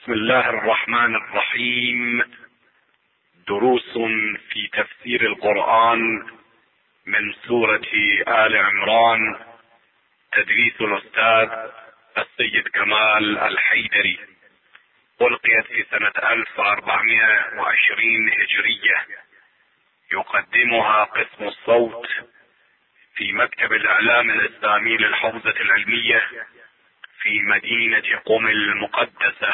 بسم الله الرحمن الرحيم. دروس في تفسير القرآن من سورة آل عمران، تدريس الأستاذ السيد كمال الحيدري، ألقيت في سنة 1420 هجرية. يقدمها قسم الصوت في مكتب الإعلام الإسلامي للحوزة العلمية في مدينة قم المقدسة.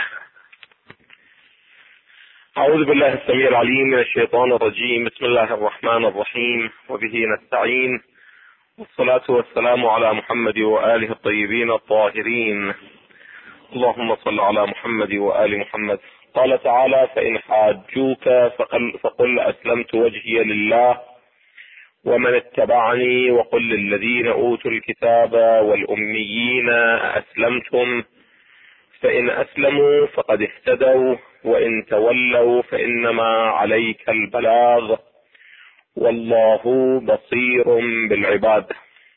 أعوذ بالله السميع العليم من الشيطان الرجيم. بسم الله الرحمن الرحيم، وبه نستعين، والصلاة والسلام على محمد وآله الطيبين الطاهرين. اللهم صل على محمد وآل محمد. قال تعالى: فإن حاجوك فقل أسلمت وجهي لله ومن اتبعني وقل للذين أوتوا الكتاب والأميين أسلمتم فإن أسلموا فقد اهتدوا وإن تولوا فإنما عليك البلاغ والله بصير بالعباد.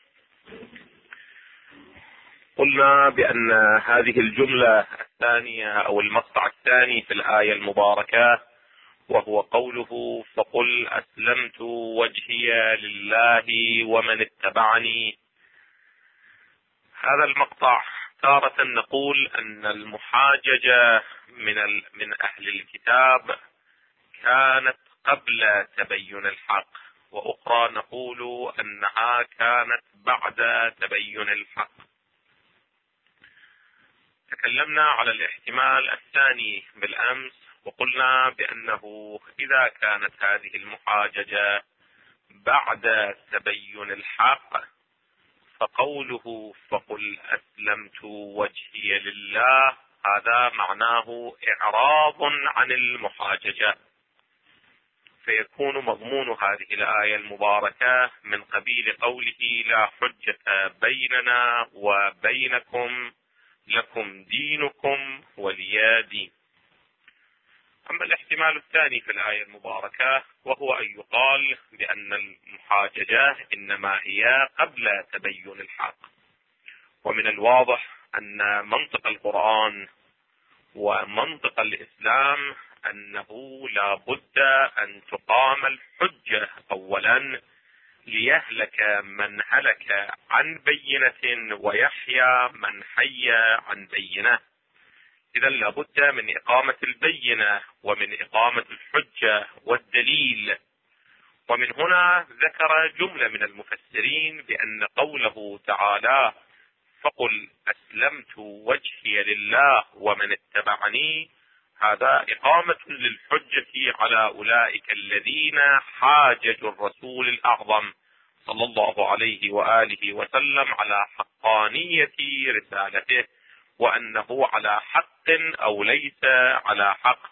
قلنا بأن هذه الجملة الثانية أو المقطع الثاني في الآية المباركة، وهو قوله فقل أسلمت وجهي لله ومن اتبعني، هذا المقطع تارة نقول أن المحاججة من أهل الكتاب كانت قبل تبين الحق، وأخرى نقول أنها كانت بعد تبين الحق. تكلمنا على الاحتمال الثاني بالأمس، وقلنا بأنه إذا كانت هذه المحاججة بعد تبين الحق فقوله فقل أسلمت وجهي لله هذا معناه إعراض عن المحاججة، فيكون مضمون هذه الآية المباركة من قبيل قوله لا حجة بيننا وبينكم لكم دينكم ولي دين. أما الاحتمال الثاني في الآية المباركة وهو أن يقال بأن المحاججة إنما هي قبل تبين الحق، ومن الواضح أن منطق القرآن ومنطق الإسلام أنه لا بد أن تقام الحجة أولا ليهلك من هلك عن بينة ويحيى من حي عن بينة. إذا لابد من إقامة البينة ومن إقامة الحجة والدليل. ومن هنا ذكر جملة من المفسرين بأن قوله تعالى فقل أسلمت وجهي لله ومن اتبعني هذا إقامة للحجة على أولئك الذين حاججوا الرسول الأعظم صلى الله عليه وآله وسلم على حقانية رسالته، وأنه على حق أو ليس على حق.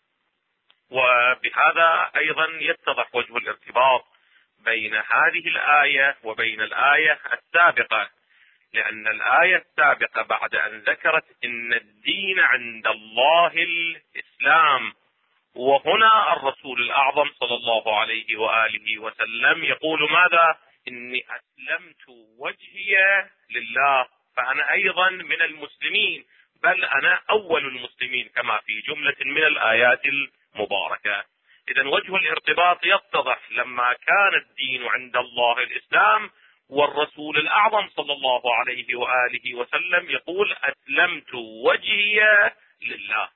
وبهذا أيضا يتضح وجه الارتباط بين هذه الآية وبين الآية السابقة، لأن الآية السابقة بعد أن ذكرت إن الدين عند الله الإسلام، وهنا الرسول الأعظم صلى الله عليه وآله وسلم يقول ماذا؟ إني أسلمت وجهي لله، فأنا أيضا من المسلمين، بل أنا أول المسلمين كما في جملة من الآيات المباركة. إذن وجه الارتباط يتضح لما كان الدين عند الله الإسلام والرسول الأعظم صلى الله عليه وآله وسلم يقول أسلمت وجهي لله.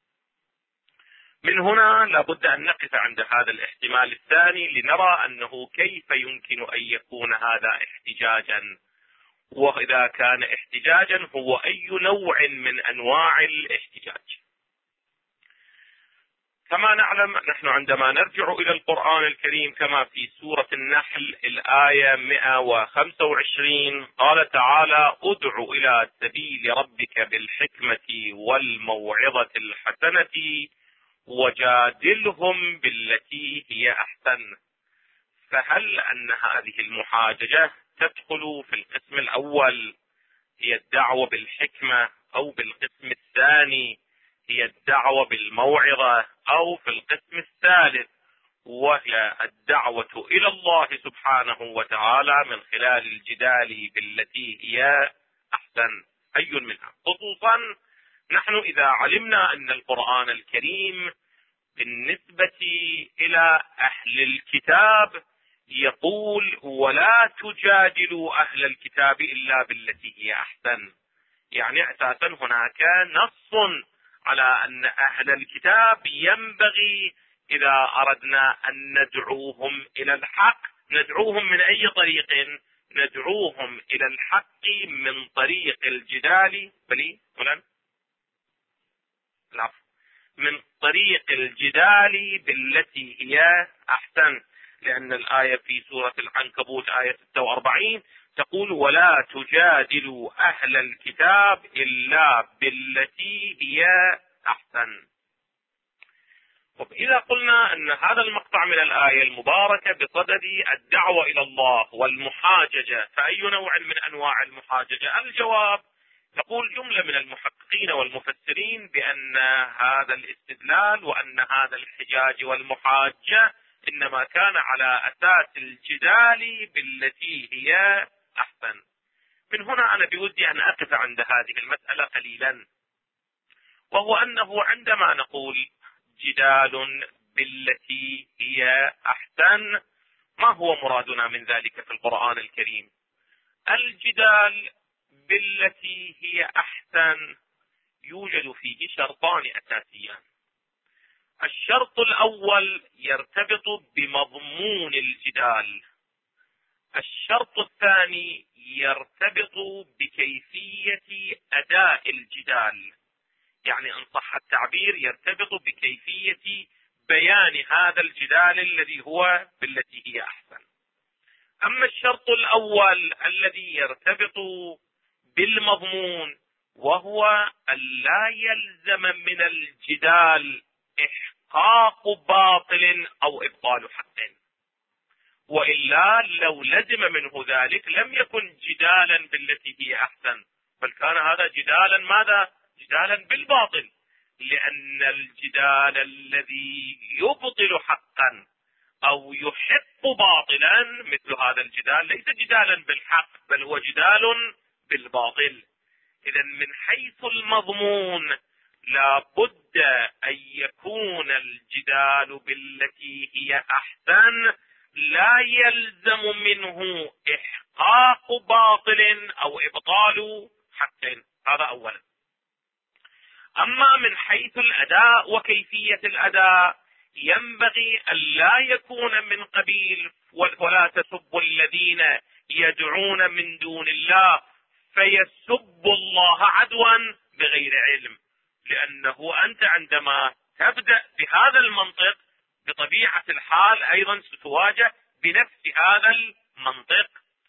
من هنا لابد أن نقف عند هذا الاحتمال الثاني لنرى أنه كيف يمكن أن يكون هذا احتجاجا، وإذا كان احتجاجا هو أي نوع من أنواع الاحتجاج. كما نعلم نحن عندما نرجع إلى القرآن الكريم كما في سورة النحل الآية 125 قال تعالى ادع إلى سبيل ربك بالحكمة والموعظة الحسنة وجادلهم بالتي هي أحسن. فهل أن هذه المحاججة تدخل في القسم الأول هي الدعوة بالحكمة، أو بالقسم الثاني هي الدعوة بالموعظة، أو في القسم الثالث وهي الدعوة إلى الله سبحانه وتعالى من خلال الجدال بالتي هي أحسن؟ أي منها؟ خصوصا نحن إذا علمنا أن القرآن الكريم بالنسبة إلى أهل الكتاب يقول ولا تجادلوا أهل الكتاب إلا بالتي هي أحسن، يعني أساسا هناك نص على أن أهل الكتاب ينبغي إذا أردنا أن ندعوهم إلى الحق ندعوهم من أي طريق؟ ندعوهم إلى الحق من طريق الجدال من طريق الجدال بالتي هي أحسن، لأن الآية في سورة العنكبوت آية 46 تقول ولا تجادلوا أهل الكتاب إلا بالتي هي أحسن. إذا قلنا أن هذا المقطع من الآية المباركة بصدد الدعوة إلى الله والمحاججة، فأي نوع من أنواع المحاججة؟ الجواب يقول جملة من المحققين والمفسرين بأن هذا الاستدلال وأن هذا الحجاج والمحاجة إنما كان على أساس الجدال بالتي هي أحسن. من هنا أنا بودي أن أقف عند هذه المسألة قليلا، وهو أنه عندما نقول جدال بالتي هي أحسن ما هو مرادنا من ذلك في القرآن الكريم؟ الجدال بالتي هي أحسن يوجد فيه شرطان أساسيان. الشرط الأول يرتبط بمضمون الجدال، الشرط الثاني يرتبط بكيفية أداء الجدال، يعني إن صح التعبير يرتبط بكيفية بيان هذا الجدال الذي هو بالتي هي أحسن. أما الشرط الأول الذي يرتبط بالمضمون وهو أن لا يلزم من الجدال إحقاق باطل أو إبطال حق، وإلا لو لزم منه ذلك لم يكن جدالا بالتي هي أحسن، بل كان هذا جدالا ماذا؟ جدالا بالباطل، لأن الجدال الذي يبطل حقا أو يحق باطلا مثل هذا الجدال ليس جدالا بالحق بل هو جدال بالباطل. إذن من حيث المضمون لا بد أن يكون الجدال بالتي هي أحسن لا يلزم منه إحقاق باطل أو إبطال حق، هذا أولا. أما من حيث الأداء وكيفية الأداء ينبغي أن لا يكون من قبيل ولا تسبوا الذين يدعون من دون الله فيسبوا الله عدوا بغير علم، لأنه أنت عندما تبدأ بهذا المنطق بطبيعة الحال أيضا ستواجه بنفس هذا المنطق،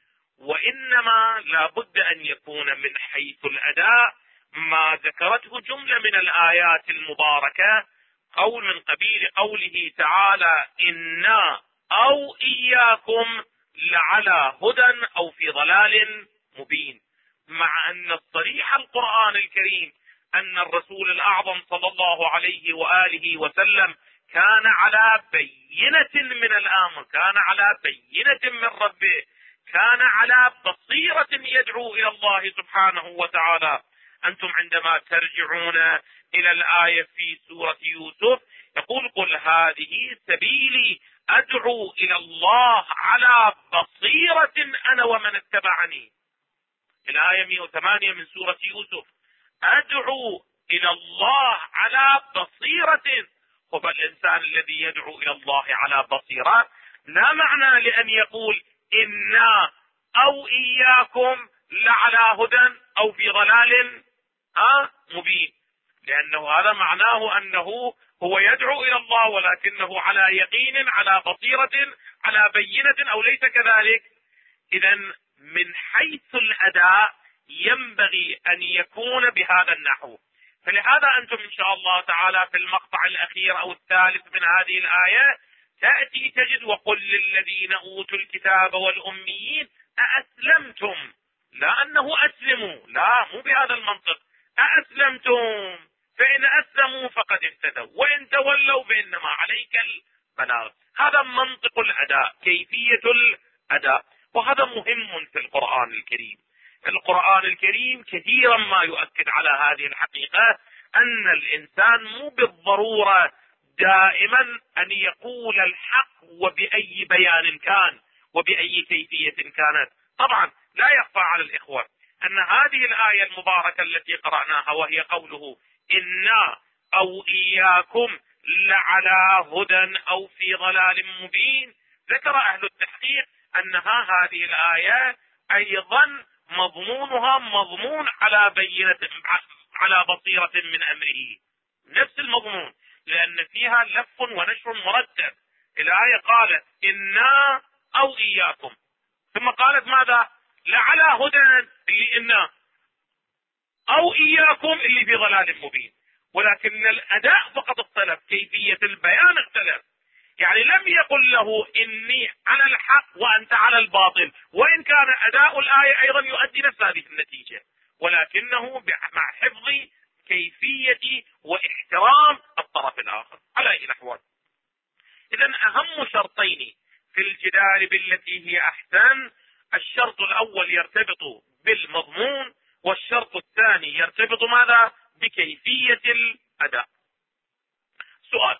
وإنما لا بد أن يكون من حيث الأداء ما ذكرته جملة من الآيات المباركة، قول من قبيل قوله تعالى إنا أو إياكم لعلى هدى أو في ضلال مبين، مع أن الصريح القرآن الكريم أن الرسول الأعظم صلى الله عليه وآله وسلم كان على بينة من الأمر، كان على بينة من ربه، كان على بصيرة يدعو إلى الله سبحانه وتعالى. أنتم عندما ترجعون إلى الآية في سورة يوسف يقول قل هذه سبيلي أدعو إلى الله على بصيرة أنا ومن اتبعني. الآية 108 من سورة يوسف أدعو إلى الله على بصيرة، فالإنسان الذي يدعو إلى الله على بصيرة لا معنى لأن يقول إنا أو إياكم لعلى هدى أو في ضلال مبين، لأنه هذا معناه أنه هو يدعو إلى الله ولكنه على يقين على بصيرة على بينة أو ليس كذلك. إذن من حيث الأداء ينبغي أن يكون بهذا النحو. فلهذا أنتم إن شاء الله تعالى في المقطع الأخير أو الثالث من هذه الآية تأتي تجد وقل للذين أوتوا الكتاب والأميين أأسلمتم، لا أنه أسلموا، لا مو بهذا المنطق، أأسلمتم فإن أسلموا فقد اهتدوا وإن تولوا فإنما عليك البلاغ. هذا منطق الأداء، كيفية الأداء، وهذا مهم في القرآن الكريم. القرآن الكريم كثيرا ما يؤكد على هذه الحقيقة أن الإنسان مو بالضرورة دائما أن يقول الحق وبأي بيان كان وبأي كيفية كانت. طبعا لا يخفى على الإخوة أن هذه الآية المباركة التي قرأناها وهي قوله إنا أو إياكم لعلى هدى أو في ضلال مبين، ذكر أهل التحقيق أنها هذه الآية أيضا مضمونها مضمون على بينة على بصيرة من أمره، نفس المضمون، لأن فيها لف ونشر مرتب. الآية قالت إنا أو إياكم، ثم قالت ماذا؟ لعلى هدى اللي إنا، أو إياكم اللي في ضلال مبين. ولكن الأداء فقط اختلف، كيفية البيان اختلف. يعني لم يقل له إني على الحق وأنت على الباطل، وإن كان أداء الآية أيضا يؤدي نفس هذه النتيجة، ولكنه مع حفظ كيفية واحترام الطرف الآخر على أي الأحوال. إذن أهم شرطين في الجدال بالتي هي أحسن، الشرط الأول يرتبط بالمضمون، والشرط الثاني يرتبط ماذا؟ بكيفية الأداء. سؤال: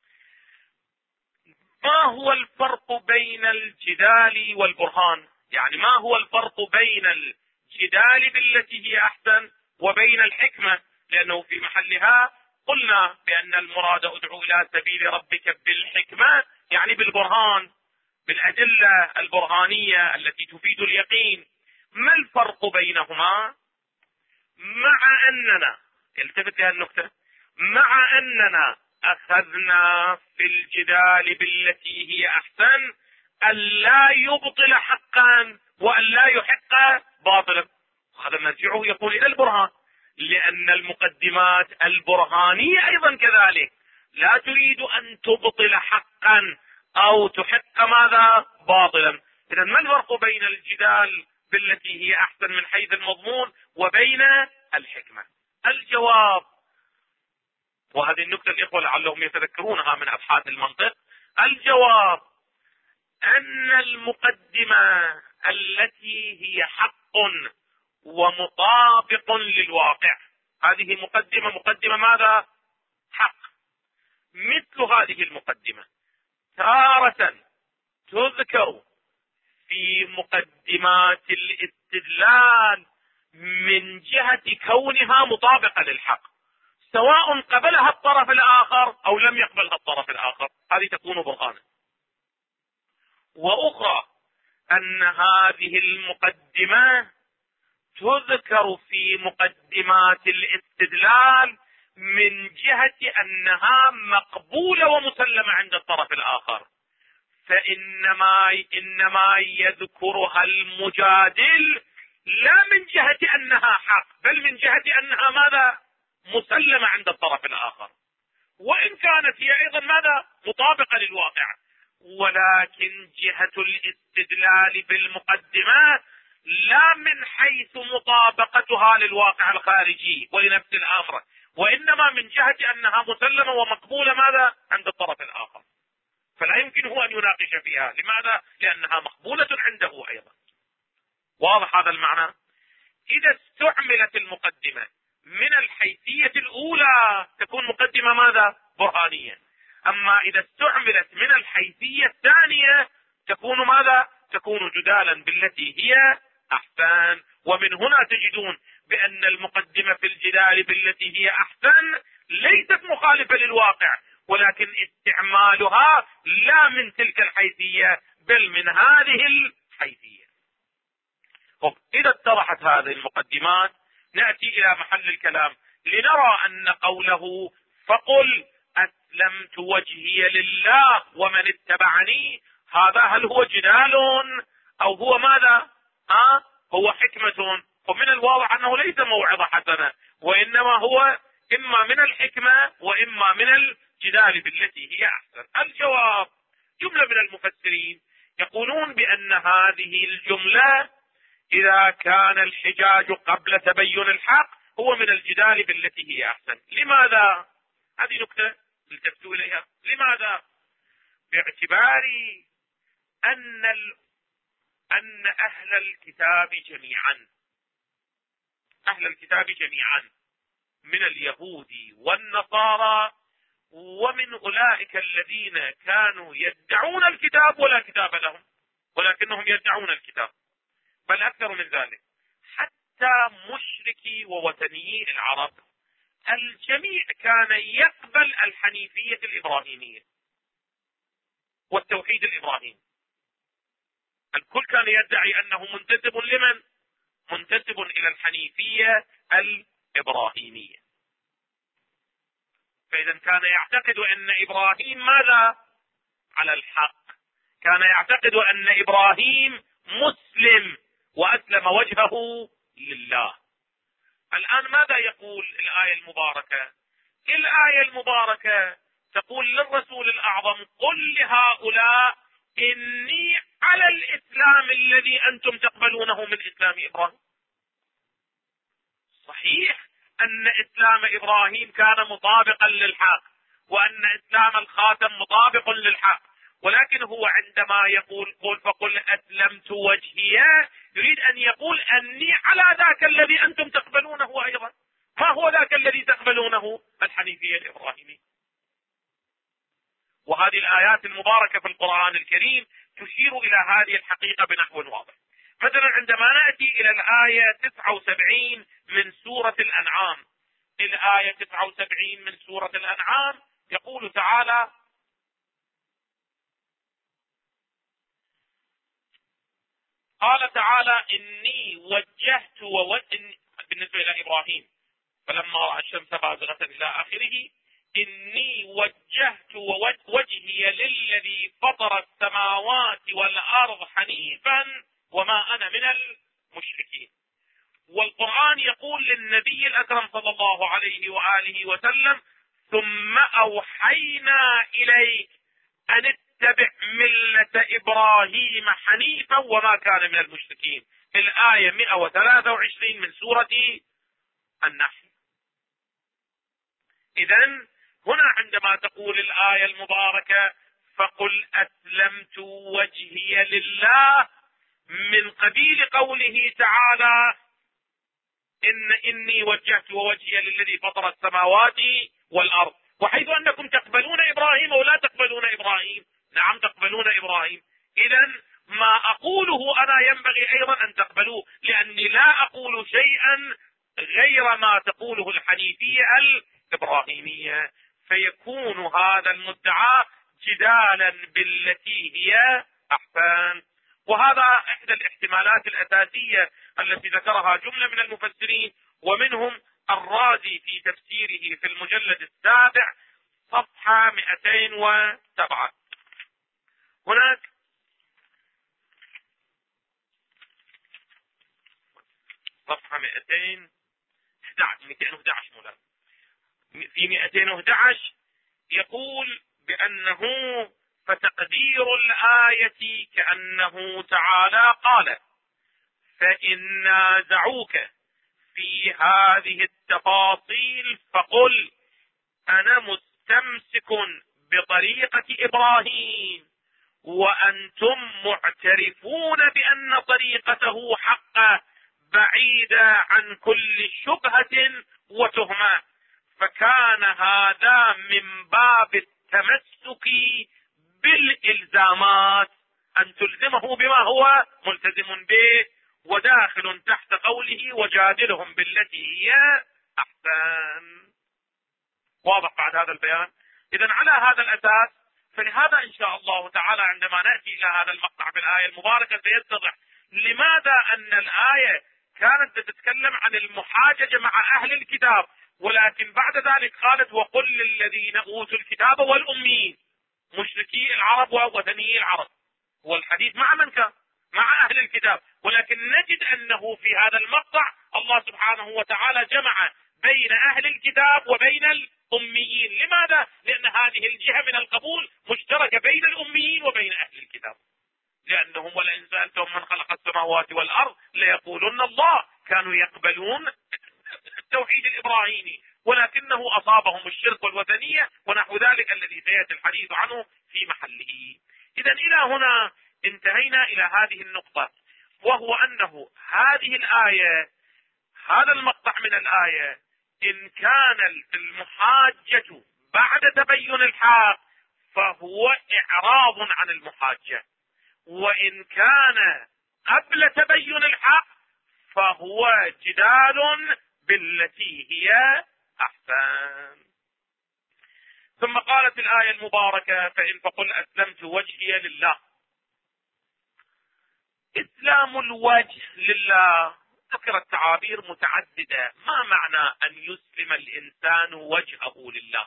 ما هو الفرق بين الجدال والبرهان؟ يعني ما هو الفرق بين الجدال بالتي هي أحسن وبين الحكمة؟ لأنه في محلها قلنا بأن المراد ادعو إلى سبيل ربك بالحكمة، يعني بالبرهان، بالأدلة البرهانية التي تفيد اليقين. ما الفرق بينهما؟ مع أننا، التفت لها النكتة، مع أننا أخذنا في الجدال بالتي هي أحسن أن لا يبطل حقا وأن لا يحق باطلا. هذا مرجعه يقول إلى البرهان، لأن المقدمات البرهانية أيضا كذلك لا تريد أن تبطل حقا أو تحق ماذا؟ باطلا. إذن ما الفرق بين الجدال بالتي هي أحسن من حيث المضمون وبين الحكمة؟ الجواب، وهذه النكتة الإخوة لعلهم يتذكرونها من أبحاث المنطق، الجواب أن المقدمة التي هي حق ومطابق للواقع، هذه مقدمة ماذا؟ حق. مثل هذه المقدمة تارة تذكر في مقدمات الاستدلال من جهة كونها مطابقة للحق، سواء قبلها الطرف الآخر أو لم يقبلها الطرف الآخر، هذه تكون برهانا. وأخرى أن هذه المقدمة تذكر في مقدمات الاستدلال من جهة أنها مقبولة ومسلمة عند الطرف الآخر، فإنما يذكرها المجادل لا من جهة أنها حق، بل من جهة أنها ماذا؟ مسلمة عند الطرف الآخر، وإن كانت هي أيضا ماذا؟ مطابقة للواقع. ولكن جهة الاستدلال بالمقدمات لا من حيث مطابقتها للواقع الخارجي ولنفس الآخر، وإنما من جهة أنها مسلمة ومقبولة ماذا؟ عند الطرف الآخر، فلا يمكن هو أن يناقش فيها. لماذا؟ لأنها مقبولة عنده أيضا. واضح هذا المعنى؟ إذا استعملت المقدمة من الحيثية الأولى تكون مقدمة ماذا؟ برهانية. أما إذا استعملت من الحيثية الثانية تكون ماذا؟ تكون جدالا بالتي هي أحسن. ومن هنا تجدون بأن المقدمة في الجدال بالتي هي أحسن ليست مخالفة للواقع، ولكن استعمالها لا من تلك الحيثية بل من هذه الحيثية. إذا اتضحت هذه المقدمات نأتي إلى محل الكلام لنرى أن قوله فقل أسلمت وجهي لله ومن اتبعني، هذا هل هو جدال أو هو ماذا؟ هو حكمة؟ ومن الواضح أنه ليس موعظة حسنة، وإنما هو إما من الحكمة وإما من الجدال بالتي هي أحسن. الجواب، جملة من المفسرين يقولون بأن هذه الجملة إذا كان الحجاج قبل تبين الحق هو من الجدال بالتي هي أحسن. لماذا؟ هذه نكتة التفتوا إليها. لماذا؟ باعتبار أن أهل الكتاب جميعا من اليهود والنصارى ومن أولئك الذين كانوا يدعون الكتاب ولا كتاب لهم، ولكنهم يدعون الكتاب، بل أكثر من ذلك حتى مشركي ووثنيي العرب الجميع كان يقبل الحنيفية الإبراهيمية والتوحيد الإبراهيمي. الكل كان يدعي أنه منتسب لمن؟ منتسب إلى الحنيفية الإبراهيمية. فإذا كان يعتقد أن إبراهيم ماذا؟ على الحق، كان يعتقد أن إبراهيم مسلم وأسلم وجهه لله. الآن ماذا يقول الآية المباركة؟ الآية المباركة تقول للرسول الأعظم: قل لهؤلاء إني على الإسلام الذي أنتم تقبلونه من إسلام إبراهيم. صحيح أن إسلام إبراهيم كان مطابقا للحق، وأن إسلام الخاتم مطابق للحق، ولكن هو عندما يقول قل فقل أسلمت وجهي يريد أن يقول أني على ذاك الذي أنتم تقبلونه أيضا. ما هو ذاك الذي تقبلونه؟ الحنيفية الإبراهيمية. وهذه الآيات المباركة في القرآن الكريم تشير إلى هذه الحقيقة بنحو واضح. مثلا عندما نأتي إلى الآية 79 من سورة الأنعام، الآية 79 من سورة الأنعام يقول تعالى: قال تعالى: إني وجهت بالنسبة إلى إبراهيم فلما رأى الشمس بازغة إلى آخره: إني وجهت وجهي للذي فطر السماوات والأرض حنيفا وما أنا من المشركين. والقرآن يقول للنبي الأكرم صلى الله عليه وآله وسلم: ثم أوحينا إليك أن اتبع ملة إبراهيم حنيفا وما كان من المشركين. الآية 123 من سورة النحل. إذن هنا عندما تقول الآية المباركة فقل أسلمت وجهي لله، من قبيل قوله تعالى: إني وجهت وجهي للذي فطر السماوات والأرض. وحيث أنكم تقبلون إبراهيم ولا تقبلون إبراهيم؟ نعم تقبلون إبراهيم. إذن ما أقوله أنا ينبغي أيضا أن تقبلوه، لأني لا أقول شيئا غير ما تقوله الحنيفية الإبراهيمية، فيكون هذا المدعى جدالا بالتي هي أحسن. وهذا إحدى الاحتمالات الأساسية التي ذكرها جملة من المفسرين، ومنهم الرازي في تفسيره في المجلد 7 صفحة 207. هناك صفحة 211 مولانا، في 211 يقول بأنه فتقدير الآية كأنه تعالى قال: فإن نازعوك في هذه التفاصيل فقل أنا مستمسك بطريقة إبراهيم وأنتم معترفون بأن طريقته حقة بعيدة عن كل شبهة وتهمة، فكان هذا من باب التمسك بالإلزامات، أن تلزمه بما هو ملتزم به، وداخل تحت قوله وجادلهم بالتي هي أحسن. واضح بعد هذا البيان؟ إذن على هذا الأساس فلهذا إن شاء الله تعالى عندما نأتي إلى هذا المقطع في الآية المباركة سيتضح لماذا أن الآية كانت تتكلم عن المحاججة مع أهل الكتاب، ولكن بعد ذلك قالت: وقل للذين أوتوا الكتاب والأميين، مشركي العرب ووثنيي العرب. والحديث مع من كان؟ مع أهل الكتاب. ولكن نجد أنه في هذا المقطع الله سبحانه وتعالى جمع بين أهل الكتاب وبين الأميين. لماذا؟ لأن هذه الجهة من القبول مشتركة بين الأميين وبين أهل الكتاب، لأنهم ولئن سألتهم من خلق السماوات والأرض ليقولن الله. كانوا يقبلون التوحيد الإبراهيمي، ولكنه أصابهم الشرك والوثنية ونحو ذلك الذي سيأتي الحديث عنه في محله. إذا إلى هنا انتهينا إلى هذه النقطة، وهو أنه هذه الآية، هذا المقطع من الآية إن كان المحاجة بعد تبين الحق فهو إعراض عن المحاجة، وإن كان قبل تبين الحق فهو جدال بالتي هي أحسن. ثم قالت الآية المباركة: فإن فقل أسلمت وجهي لله. إسلام الوجه لله ذكرت تعابير متعددة. ما معنى أن يسلم الإنسان وجهه لله؟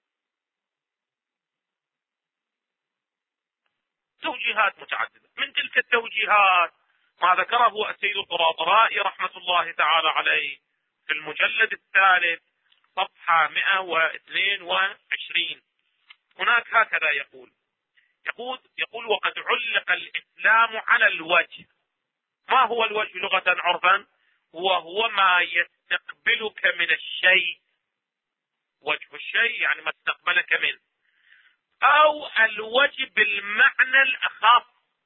توجيهات متعددة. من تلك التوجيهات ما ذكره السيد الطباطبائي رحمة الله تعالى عليه في المجلد الثالث صفحة 122. هناك هكذا يقول: وقد علق الإسلام على الوجه. ما هو الوجه لغة عرفا؟ وهو ما يستقبلك من الشيء. وجه الشيء يعني ما استقبلك منه، أو الوجه بالمعنى الأخص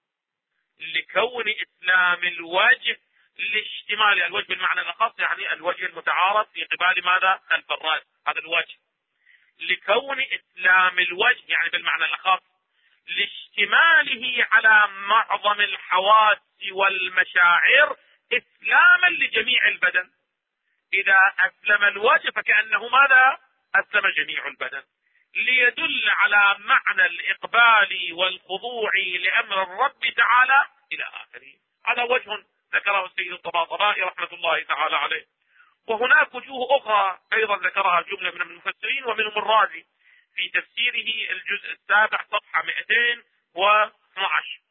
لكون إسلام الوجه لاشتمال. الوجه بالمعنى الأخص يعني الوجه المتعارف في قبال ماذا؟ خلف الرأس، هذا الوجه. لكون إسلام الوجه يعني بالمعنى الأخص لاشتماله على معظم الحواس والمشاعر إسلاما لجميع البدن. إذا أسلم الوجه فكأنه ماذا؟ أسلم جميع البدن، ليدل على معنى الإقبال والخضوع لأمر الرب تعالى إلى آخره. هذا وجه ذكره السيد الطباطبائي رحمة الله تعالى عليه. وهناك وجوه أخرى أيضا ذكرها جملة من المفسرين ومنهم الرازي في تفسيره الجزء السابع صفحة 212.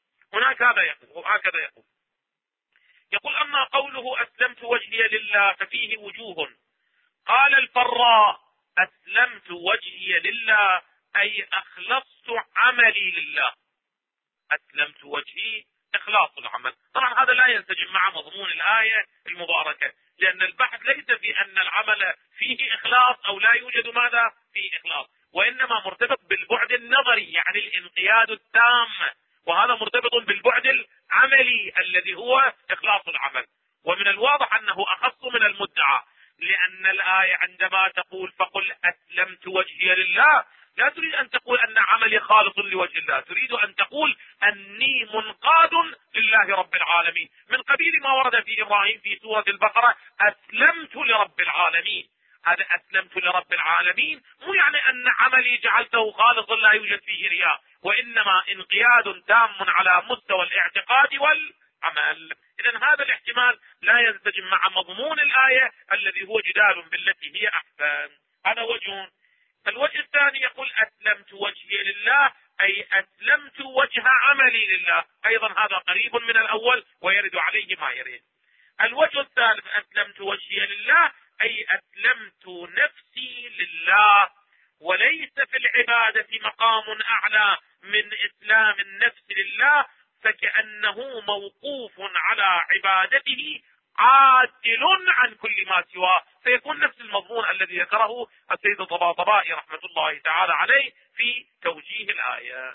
هكذا يقول: أما قوله أسلمت وجهي لله ففيه وجوه. قال الفراء: أسلمت وجهي لله أي أخلصت عملي لله. أسلمت وجهي إخلاص العمل. طبعا هذا لا ينسجم مع مضمون الآية المباركة، لأن البحث ليس في أن العمل فيه إخلاص أو لا يوجد ماذا فيه إخلاص، وإنما مرتبط بالبعد النظري يعني الانقياد التام، وهذا مرتبط بالبعد العملي الذي هو إخلاص العمل. ومن الواضح أنه أخص من المدعى، لأن الآية عندما تقول فقل أسلمت وجهي لله لا تريد أن تقول أن عملي خالص لوجه الله، تريد أن تقول أني منقاد لله رب العالمين، من قبيل ما ورد في إبراهيم في سورة البقرة: أسلمت لرب العالمين. هذا أسلمت لرب العالمين مو يعني أن عملي جعلته خالصا لا يوجد فيه رياء، وإنما انقياد تام على مستوى الاعتقاد والعمل. إذن هذا الاحتمال لا ينسجم مع مضمون الآية الذي هو جدال بالتي هي أحسن. هذا وجه. الوجه الثاني يقول: أسلمت وجهي لله أي أسلمت وجه عملي لله. أيضا هذا قريب من الأول ويرد عليه ما يريد. الوجه الثالث: أسلمت وجهي لله أي أسلمت نفسي لله. وليس في العبادة مقام أعلى من إسلام النفس لله، فكأنه موقوف على عبادته عادل عن كل ما سواه، فيكون نفس المضمون الذي ذكره السيد الطباطبائي رحمة الله تعالى عليه في توجيه الآية.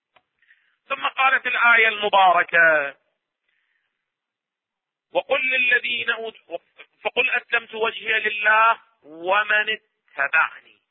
ثم قالت الآية المباركة: فقل أسلمت وجهي لله ومن اتبعني.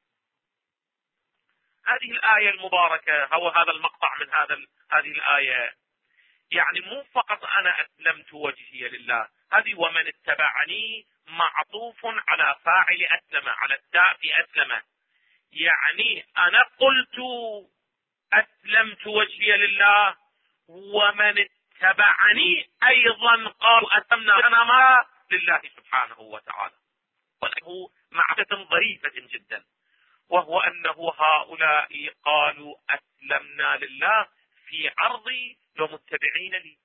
هذه الآية المباركة أو هذا المقطع من هذه الآية يعني مو فقط أنا أسلمت وجهي لله، هذه ومن اتبعني معطوف على فاعل أسلم، على التاء في أسلم. يعني أنا قلت أسلمت وجهي لله ومن اتبعني أيضا قال أسلمنا أنا ما لله سبحانه وتعالى. وله معرفة ظريفة جدا، وهو أنه هؤلاء قالوا أسلمنا لله في عرضي ومتبعين لي،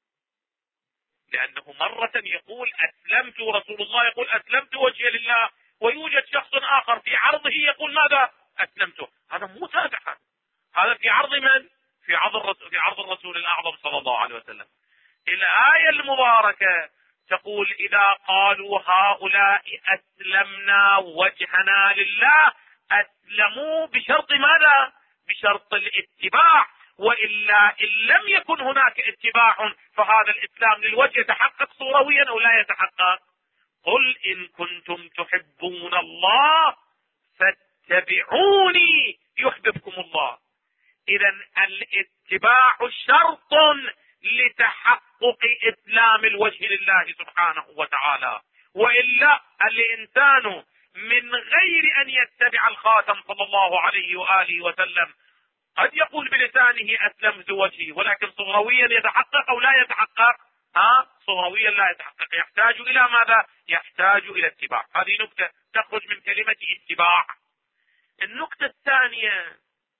لأنه مرة يقول أسلمت، رسول الله يقول أسلمت وجهي لله، ويوجد شخص آخر في عرضه يقول ماذا؟ أسلمته. هذا مو تابع، هذا في عرض من؟ في عرض الرسول الأعظم صلى الله عليه وسلم. الآية المباركة تقول إذا قالوا هؤلاء أسلمنا وجهنا لله، أسلموا بشرط ماذا؟ بشرط الاتباع، وإلا إن لم يكن هناك اتباع فهذا الإسلام للوجه يتحقق صورويا أو لا يتحقق. قل إن كنتم تحبون الله فاتبعوني يحببكم الله. إذا الاتباع شرط لتحقق إسلام الوجه لله سبحانه وتعالى، وإلا الإنسان من غير أن يتبع الخاتم صلى الله عليه وآله وسلم قد يقول بلسانه أسلمت وجهي، ولكن صغرويا يتحقق أو لا يتحقق؟ صغرويا لا يتحقق، يحتاج إلى ماذا؟ يحتاج إلى اتباع. هذه نكتة تخرج من كلمة اتباع. النكتة الثانية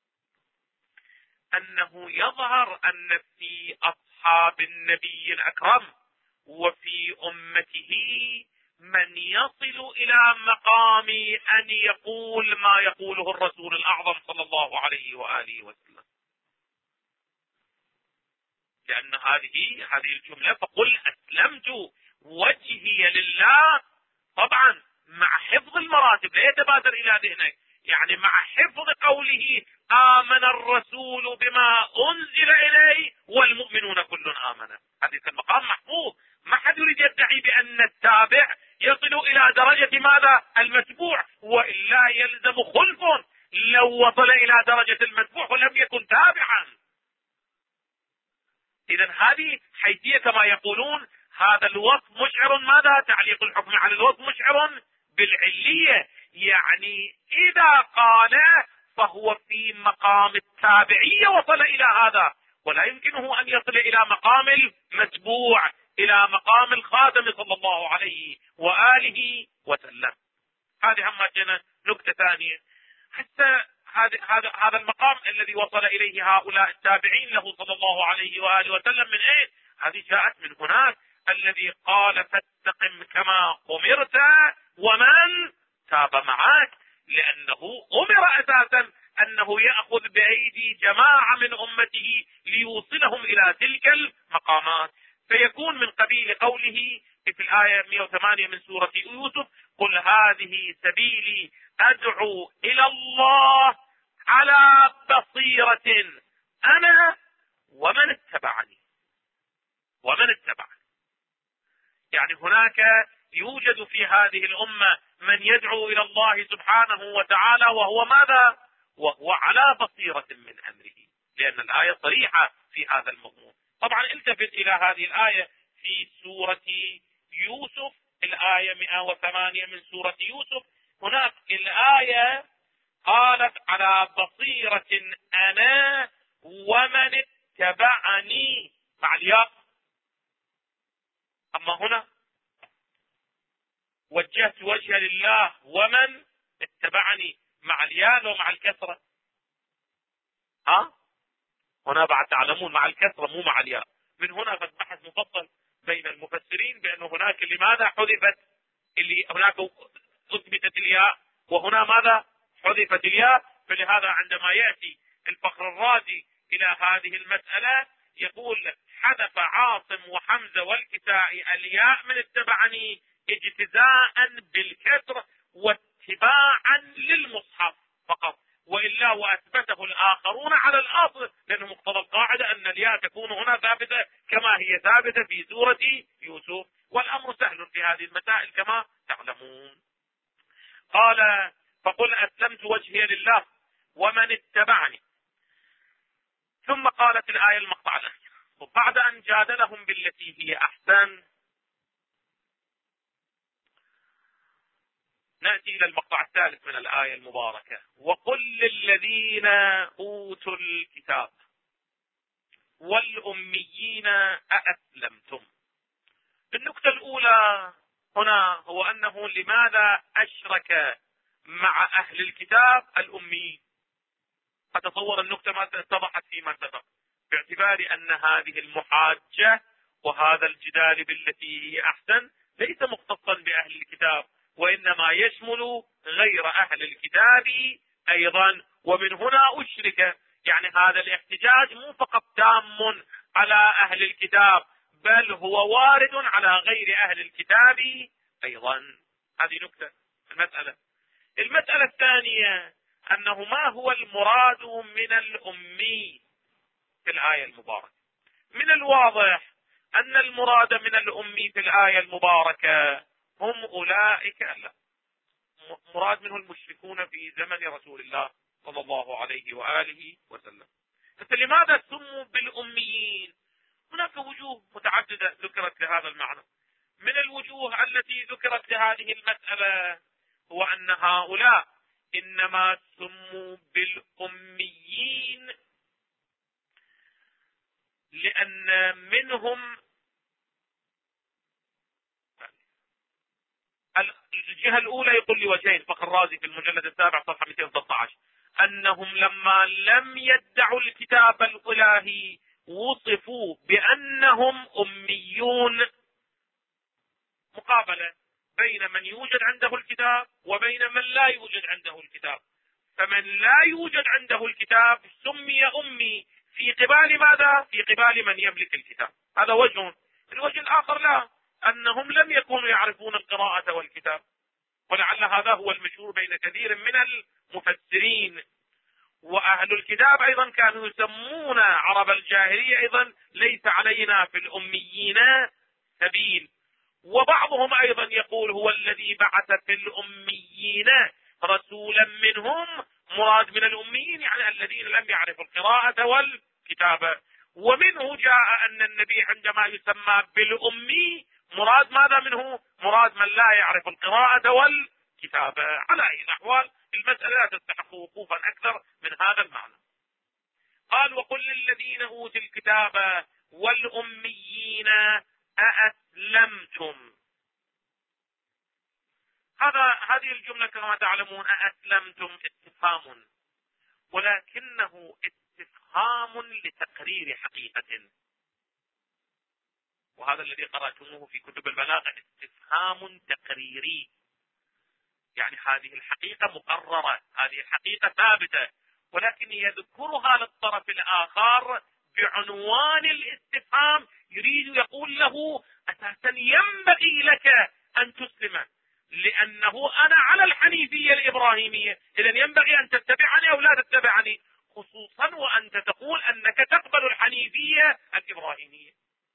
أنه يظهر أن في أصحاب النبي الأكرم وفي أمته من يصل إلى مقام أن يقول ما يقوله الرسول الأعظم صلى الله عليه وآله وسلم، لأن هذه الجملة فقل أسلمت وجهي لله، طبعا مع حفظ المراتب، لا يتبادر إلى ذهنك، يعني مع حفظ قوله آمن الرسول بما أنزل إليه والمؤمنون كل آمن، هذا المقام محفوظ. ما حد يريد يدعي بأن التابع يصل إلى درجة ماذا؟ المتبوع، وإلا يلزم خلف لو وصل إلى درجة المتبوع ولم يكن تابعا. إذا هذه حيثية كما يقولون هذا الوصف مشعر ماذا؟ تعليق الحكم على الوصف مشعر بالعلية، يعني إذا قال فهو في مقام التابعية وصل إلى هذا، ولا يمكنه أن يصل إلى مقام المتبوع، إلى مقام الخاتم صلى الله عليه وآله وسلم. هذه هم كان نكتة ثانية. حتى هذا المقام الذي وصل إليه هؤلاء التابعين له صلى الله عليه وآله وسلم من أين؟ هذه جاءت من هناك، الذي قال فاستقم كما أمرت ومن تاب معك، لأنه أمر أساسا أنه يأخذ بأيدي جماعة من أمته ليوصلهم إلى تلك المقامات، فيكون من قبيل قوله في الآية 108 من سورة يوسف قل هذه سبيلي أدعو إلى الله على بصيرة أنا ومن اتبعني. يعني هناك يوجد في هذه الأمة من يدعو إلى الله سبحانه وتعالى وهو ماذا؟ وهو على بصيرة من أمره، لأن الآية صريحة في هذا المضمون. طبعا التفت إلى هذه الآية في سورة يوسف، الآية 108 من سورة يوسف، هناك الآية قالت على بصيرة أنا ومن اتبعني مع الياء، أما هنا وجهت وجه لله ومن اتبعني مع الياء ومع الكسرة. هنا بعد تعلمون مع الكسرة مو مع الياء. من هنا قد بحث مفصل بين المفسرين بأنه هناك لماذا حذفت، اللي هناك أثبتت الياء وهنا ماذا حذفت الياء. فلهذا عندما يأتي الفخر الرازي إلى هذه المسألة يقول حذف عاصم وحمزة والكسائي الياء من اتبعني اجتزاء بالكسر واتباعا للمصحف فقط، وإلا وأثبته الآخرون على الأصل، لأنه مقتضى القاعدة أن الياء تكون هنا ثابتة كما هي ثابتة في سورة يوسف، والأمر سهل في هذه المسائل كما تعلمون. قال فقل أسلمت وجهي لله ومن اتبعني، ثم قالت الآية المقطع الأخير وبعد أن جادلهم بالتي هي أحسن نأتي إلى المقطع الثالث من الآية المباركة وقل للذين أوتوا الكتاب والأميين أأسلمتم. النقطة الأولى هنا هو أنه لماذا أشرك مع أهل الكتاب الأميين. أتصور النقطة ما اتضحت فيما سبق، باعتبار أن هذه المحاجة وهذا الجدال بالتي هي أحسن ليس مختصا بأهل الكتاب، وإنما يشمل غير أهل الكتاب أيضا. ومن هنا أشرك، يعني هذا الاحتجاج مو فقط تام على أهل الكتاب بل هو وارد على غير أهل الكتاب أيضا. هذه نقطة المسألة الثانية أنه ما هو المراد من الأمي في الآية المباركة. من الواضح أن المراد من الأمي في الآية المباركة هم أولئك لا، مراد منه المشركون في زمن رسول الله صلى الله عليه وآله وسلم. لماذا سموا بالأميين؟ هناك وجوه متعددة ذكرت لهذا المعنى. من الوجوه التي ذكرت لهذه المسألة هو أن هؤلاء إنما سموا بالأميين لأن منهم الجهة الأولى يقول لي وجهين، فخر الرازي في المجلد السابع صفحة 213، أنهم لما لم يدعوا الكتاب الإلهي وصفوا بأنهم أميون، مقابلة بين من يوجد عنده الكتاب وبين من لا يوجد عنده الكتاب. فمن لا يوجد عنده الكتاب سمي أمي في قبال ماذا؟ في قبال من يملك الكتاب. هذا وجه. الوجه الآخر لا، أنهم لم يكونوا يعرفون القراءة والكتاب، ولعل هذا هو المشهور بين كثير من المفسرين. وأهل الكتاب أيضا كانوا يسمون عرب الجاهلية أيضا ليس علينا في الأميين سبيل. وبعضهم أيضا يقول هو الذي بعث في الأميين رسولا منهم، مراد من الأميين يعني الذين لم يعرفوا القراءة والكتابة. ومنه جاء أن النبي عندما يسمى بالأمي مراد ماذا منه؟ مراد من لا يعرف القراءة والكتابة. على أي الأحوال المسألة لا تستحق وقوفا أكثر من هذا المعنى. قال وقل للذين أوتوا الكتاب والأميين أأسلمتم. هذه الجملة كما تعلمون أأسلمتم استفهام، ولكنه استفهام لتقرير حقيقة، وهذا الذي قرأتموه في كتب البلاغة استفهام تقريري، يعني هذه الحقيقة مقررة، هذه الحقيقة ثابتة، ولكن يذكرها للطرف الآخر بعنوان الاستفهام، يريد يقول له أساسا ينبغي لك أن تسلم، لأنه أنا على الحنيفية الإبراهيمية، إذن ينبغي أن تتبعني أو لا تتبعني، خصوصا وأنت تقول أنك تقبل الحنيفية الإبراهيمية.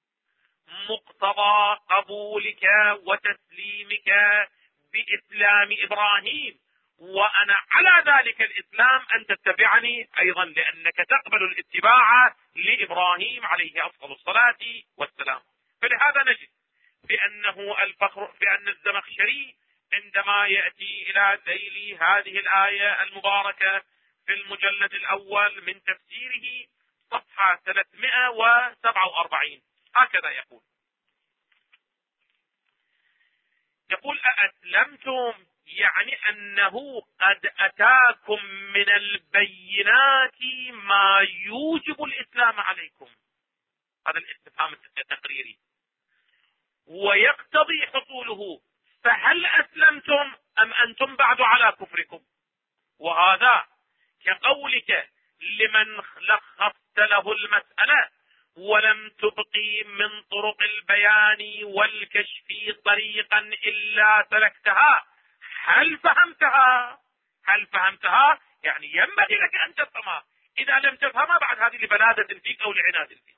مقتضى قبولك وتسليمك بإسلام إبراهيم وأنا على ذلك الإسلام أن تتبعني أيضا، لأنك تقبل الاتباع لإبراهيم عليه أفضل الصلاة والسلام. فلهذا نجد بأنه الفخر بأن الزمخشري عندما يأتي إلى ذيل هذه الآية المباركة في المجلد الأول من تفسيره صفحة 347 هكذا يقول أأسلمتم، يعني أنه قد أتاكم من البينات ما يوجب الإسلام عليكم. هذا الاستفهام التقريري ويقتضي حصوله، فهل أسلمتم أم أنتم بعد على كفركم؟ وهذا كقولك لمن لخصت له المسألة ولم تبقي من طرق البيان والكشف طريقا إلا سلكتها، هل فهمتها؟ يعني ينبغي لك أن تفهمها، إذا لم تفهمها بعد هذه لبلادة فيك أو لعناد فيك.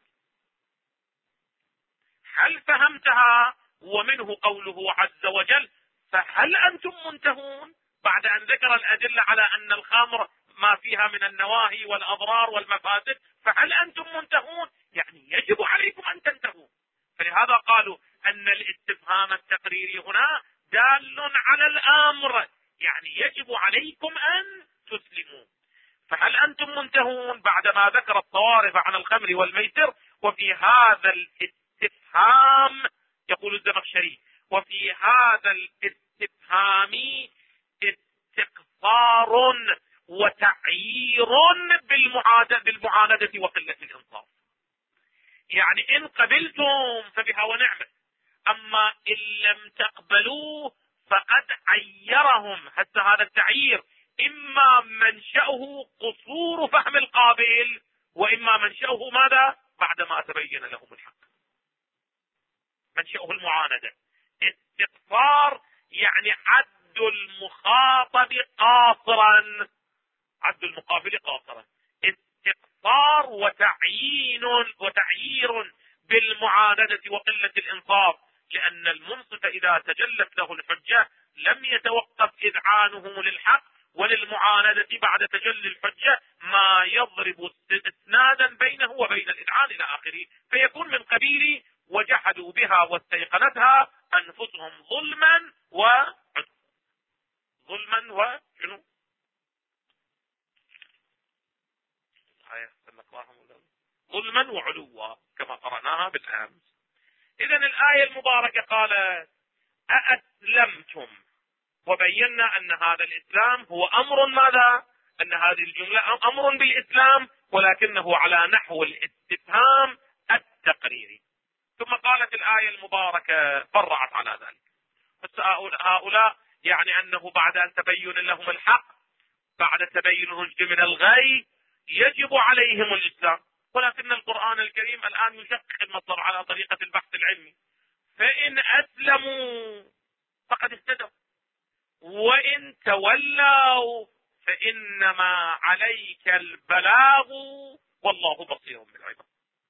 هل فهمتها؟ ومنه قوله عز وجل فهل أنتم منتهون، بعد أن ذكر الأدلة على أن الخمر ما فيها من النواهي والأضرار والمفاسد، فهل أنتم منتهون، يعني يجب عليكم أن تنتهوا. فلهذا قالوا أن الاستفهام التقريري هنا دال على الأمر، يعني يجب عليكم أن تسلموا. فهل أنتم منتهون بعدما ذكر الصوارف عن الخمر والميسر، وفي هذا الاستفهام يقول الزمخشري وفي هذا الاستفهام استقصار وتعيير بالمعاندة وقلة الإنصاف. يعني إن قبلتم فبها ونعمة، أما إن لم تقبلوا فقد عيرهم. حتى هذا التعيير إما منشأه قصور فهم القابل، وإما منشأه ماذا؟ بعدما تبين لهم الحق منشأه المعاندة. استقصار يعني عد المخاطب قاصرا، عد المقابل قاصرا. استقصار وتعيير بالمعاندة وقلة الإنصاف، لأن المنصف إذا تجلت له الحجة لم يتوقف إذعانه للحق وللمعاندة بعد تجلي الحجة ما يضرب اسنادا بينه وبين الإذعان إلى آخره، فيكون من قبيل وجحدوا بها واستيقنتها أنفسهم ظلما ظلما وعلوا كما قرأناها بالأمس. إذن الآية المباركة قالت أأسلمتم، وبينا أن هذا الإسلام هو أمر ماذا؟ أن هذه الجملة أمر بالإسلام ولكنه على نحو الاستفهام التقريري. ثم قالت الآية المباركة فرعت على ذلك. هؤلاء يعني أنه بعد أن تبين لهم الحق، بعد تبين الرشد من الغي، يجب عليهم الإسلام، ولكن القرآن الكريم الآن يشقق المصدر على طريقة البحث العلمي. فإن أسلموا فقد اهتدوا، وإن تولوا فإنما عليك البلاغ والله بصير بالعباد.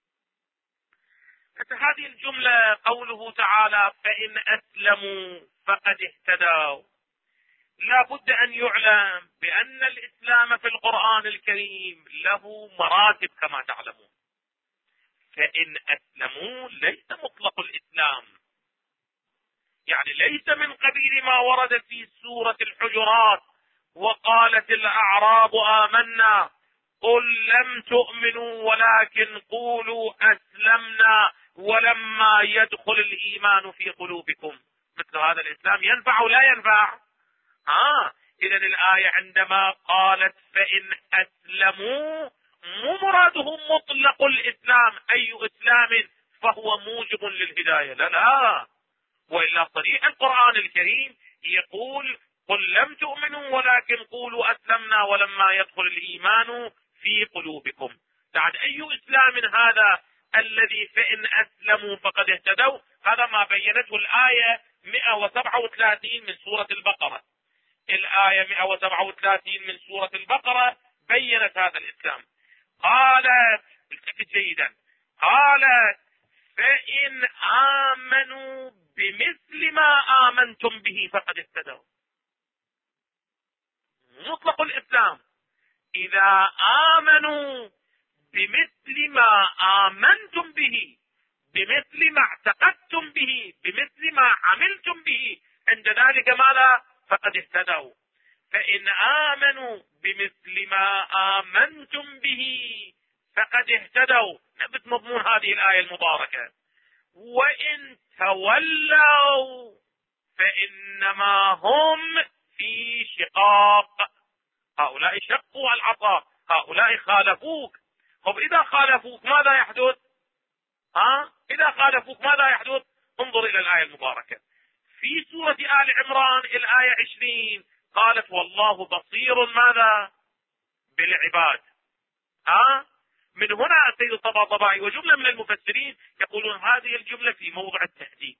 هذه الجملة قوله تعالى فإن أسلموا فقد اهتدوا، لا بد أن يعلم بأن الإسلام في القرآن الكريم له مراتب كما تعلمون. فإن أسلموا ليس مطلق الإسلام، يعني ليس من قبيل ما ورد في سورة الحجرات وقالت الأعراب آمنا قل لم تؤمنوا ولكن قولوا أسلمنا ولما يدخل الإيمان في قلوبكم. مثل هذا الإسلام ينفع ولا ينفع؟ إذن الآية عندما قالت فإن أسلموا مو مرادهم مطلق الإسلام، أي إسلام فهو موجب للهداية، لا، وإلا صريح القرآن الكريم يقول قل لم تؤمنوا ولكن قولوا أسلمنا ولما يدخل الإيمان في قلوبكم. بعد أي إسلام هذا الذي فإن أسلموا فقد اهتدوا؟ هذا ما بينته الآية 137 من سورة البقرة. الآية 137 من سورة البقرة بينت هذا الإسلام. قالت التفت جيدا، قالت فإن آمنوا بمثل ما آمنتم به فقد اهتدوا. مطلق الإسلام إذا آمنوا بمثل ما آمنتم به، بمثل ما اعتقدتم به، بمثل ما عملتم به، عند ذلك ماذا؟ فقد اهتدوا. فإن آمنوا بمثل ما آمنتم به فقد اهتدوا، نبت مضمون هذه الآية المباركة. وإن تولوا فإنما هم في شقاق، هؤلاء شقوا العصا، هؤلاء خالفوك. طب إذا خالفوك ماذا يحدث؟ إذا خالفوك ماذا يحدث؟ انظر إلى الآية المباركة في سورة آل عمران الآية 20، قالت والله بصير ماذا؟ بالعباد. من هنا السيد الطباطبائي وجملة من المفسرين يقولون هذه الجملة في موضع التهديد.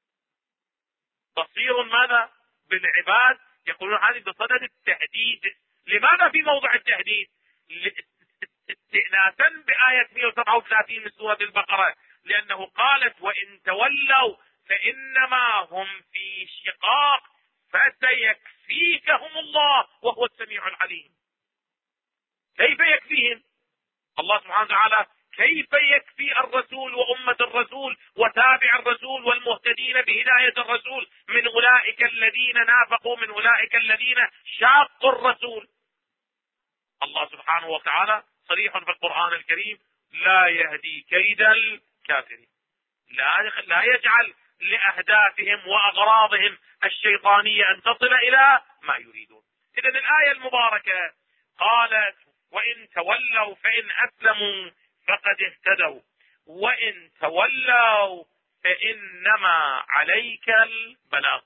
بصير ماذا؟ بالعباد، يقولون هذه بصدد التهديد. لماذا في موضع التهديد؟ استئناسا بآية 137 من سورة البقرة، لأنه قالت وإن تولوا فإنما هم في شقاق فسيكفيكهم الله وهو السميع العليم. كيف يكفيهم الله سبحانه وتعالى؟ كيف يكفي الرسول وأمة الرسول وتابع الرسول والمهتدين بهداية الرسول من أولئك الذين نافقوا، من أولئك الذين شاقوا الرسول؟ الله سبحانه وتعالى صريح في القرآن الكريم لا يهدي كيد الكافرين، لا يجعل لأهدافهم وأغراضهم الشيطانية أن تصل إلى ما يريدون. إذن الآية المباركة قالت وإن تولوا فإن أسلموا فقد اهتدوا وإن تولوا فإنما عليك البلاغ.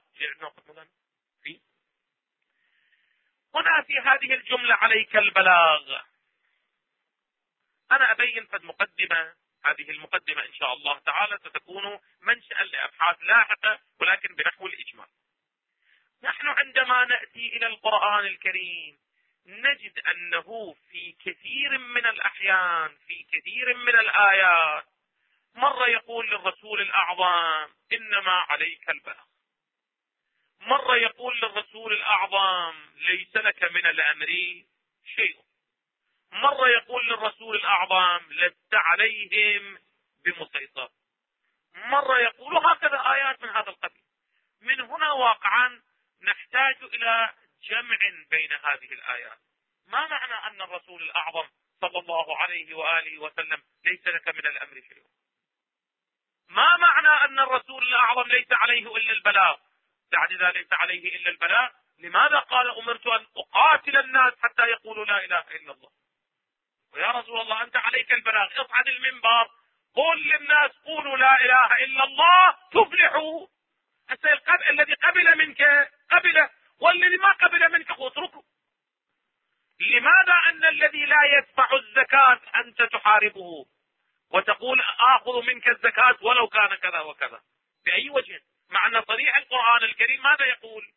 هنا في هذه الجملة عليك البلاغ أنا أبين فد مقدمة. هذه المقدمة إن شاء الله تعالى ستكون منشأ لأبحاث لاحقة، ولكن بنحو الإجمال. نحن عندما نأتي إلى القرآن الكريم نجد أنه في كثير من الأحيان، في كثير من الآيات، مرة يقول للرسول الأعظم إنما عليك البلاغ، مرة يقول للرسول الأعظم ليس لك من الأمر شيء، مرة يقول للرسول الأعظم لست عليهم بمسيطر، مرة يقول هكذا آيات من هذا القبيل. من هنا واقعا نحتاج إلى جمع بين هذه الآيات. ما معنى أن الرسول الأعظم صلى الله عليه وآله وسلم ليس لك من الأمر شيء؟ ما معنى أن الرسول الأعظم ليس عليه إلا البلاغ؟ يعني إذا ليس عليه إلا البلاغ لماذا قال أمرت أن أقاتل الناس حتى يقولوا لا إله إلا الله؟ ويا رسول الله أنت عليك البلاغ، اصعد المنبر قل للناس قولوا لا إله إلا الله تفلحوا. الذي قبل منك قبله، والذي ما قبل منك اتركه. لماذا أن الذي لا يدفع الزكاة أنت تحاربه وتقول آخذ منك الزكاة ولو كان كذا وكذا؟ بأي وجه؟ مع أن صريح القرآن الكريم ماذا يقول؟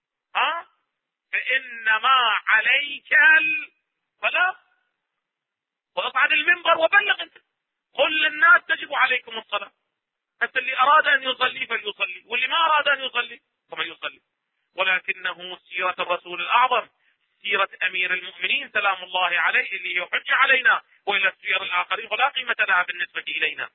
فإنما عليك البلاغ، واصعد المنبر وبلغ انت، قل للناس تجب عليكم الصلاة، حتى اللي أراد أن يصلي فليصلي، واللي ما أراد أن يصلي فما يصلي. ولكنه سيرة الرسول الأعظم، سيرة أمير المؤمنين سلام الله عليه اللي يحج علينا، وإلى السير الآخرين فلا قيمة لها بالنسبة إلينا.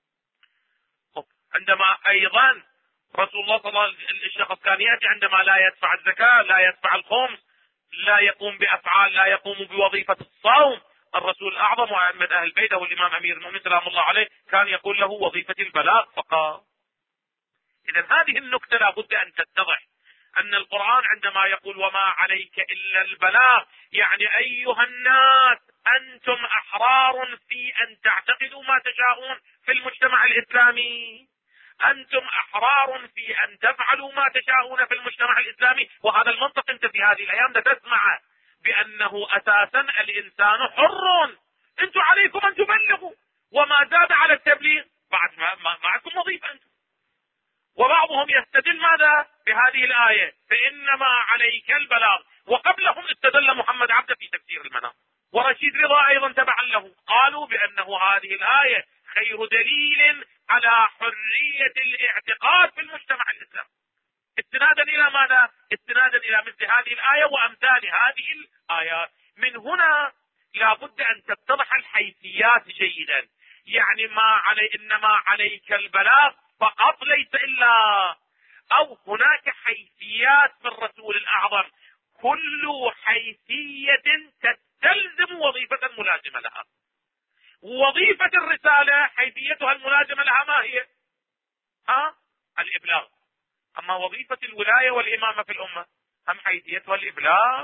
عندما أيضا رسول الله صلى الله عليه وسلم الشخص كان يأتي عندما لا يدفع الزكاة، لا يدفع الخمس، لا يقوم بأفعال، لا يقوم بوظيفة الصوم، الرسول الأعظم ومن أهل البيت والإمام أمير المؤمنين سلام الله عليه كان يقول له وظيفة البلاغ فقط. إذا هذه النكتة لابد أن تتضح، أن القرآن عندما يقول وما عليك إلا البلاغ يعني أيها الناس أنتم أحرار في أن تعتقدوا ما تشاءون في المجتمع الإسلامي، أنتم أحرار في أن تفعلوا ما تشاءون في المجتمع الإسلامي. وهذا المنطق أنت في هذه الأيام تسمع بأنه أساسا الإنسان حر، أنتم عليكم أن تبلغوا، وما زاد على التبليغ بعد ما معكم وظيفة أنتم. وبعضهم يستدل ماذا بهذه الآية فإنما عليك البلاغ، وقبلهم استدل محمد عبده في تفسير المنام، ورشيد رضا أيضا تبعا له، قالوا بأنه هذه الآية خير دليل على حرية الاعتقاد في المجتمع الإسلامي، استنادا إلى ماذا؟ استنادا إلى مثل هذه الآية وأمثال هذه الآيات. من هنا لابد أن تتضح الحيثيات جيدا، يعني إنما عليك البلاغ فقط ليس إلا، أو هناك حيثيات في الرسول الأعظم، كل حيثية تستلزم وظيفة ملازمة لها. وظيفة الرسالة حيثيتها الملازمة لها ما هي؟ الإبلاغ. أما وظيفة الولاية والإمامة في الأمة هم حيثيتها الإبلاغ؟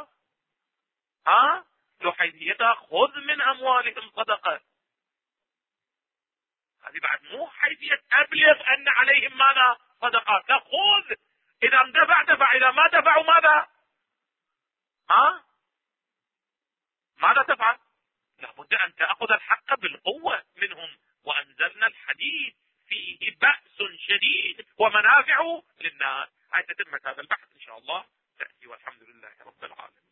لو حيثيتها خذ من أموالهم صدقة، هذه بعد مو حيثية أبلغ أن عليهم ماذا؟ صدقات. لا، خذ، إذا دفع، إذا ما دفعوا ماذا؟ ماذا تفعل؟ لابد أن تأخذ الحق بالقوة منهم. وأنزلنا الحديد فيه بأس شديد ومنافع للناس. هاي تتمة هذا البحث إن شاء الله تأتي، والحمد لله رب العالمين.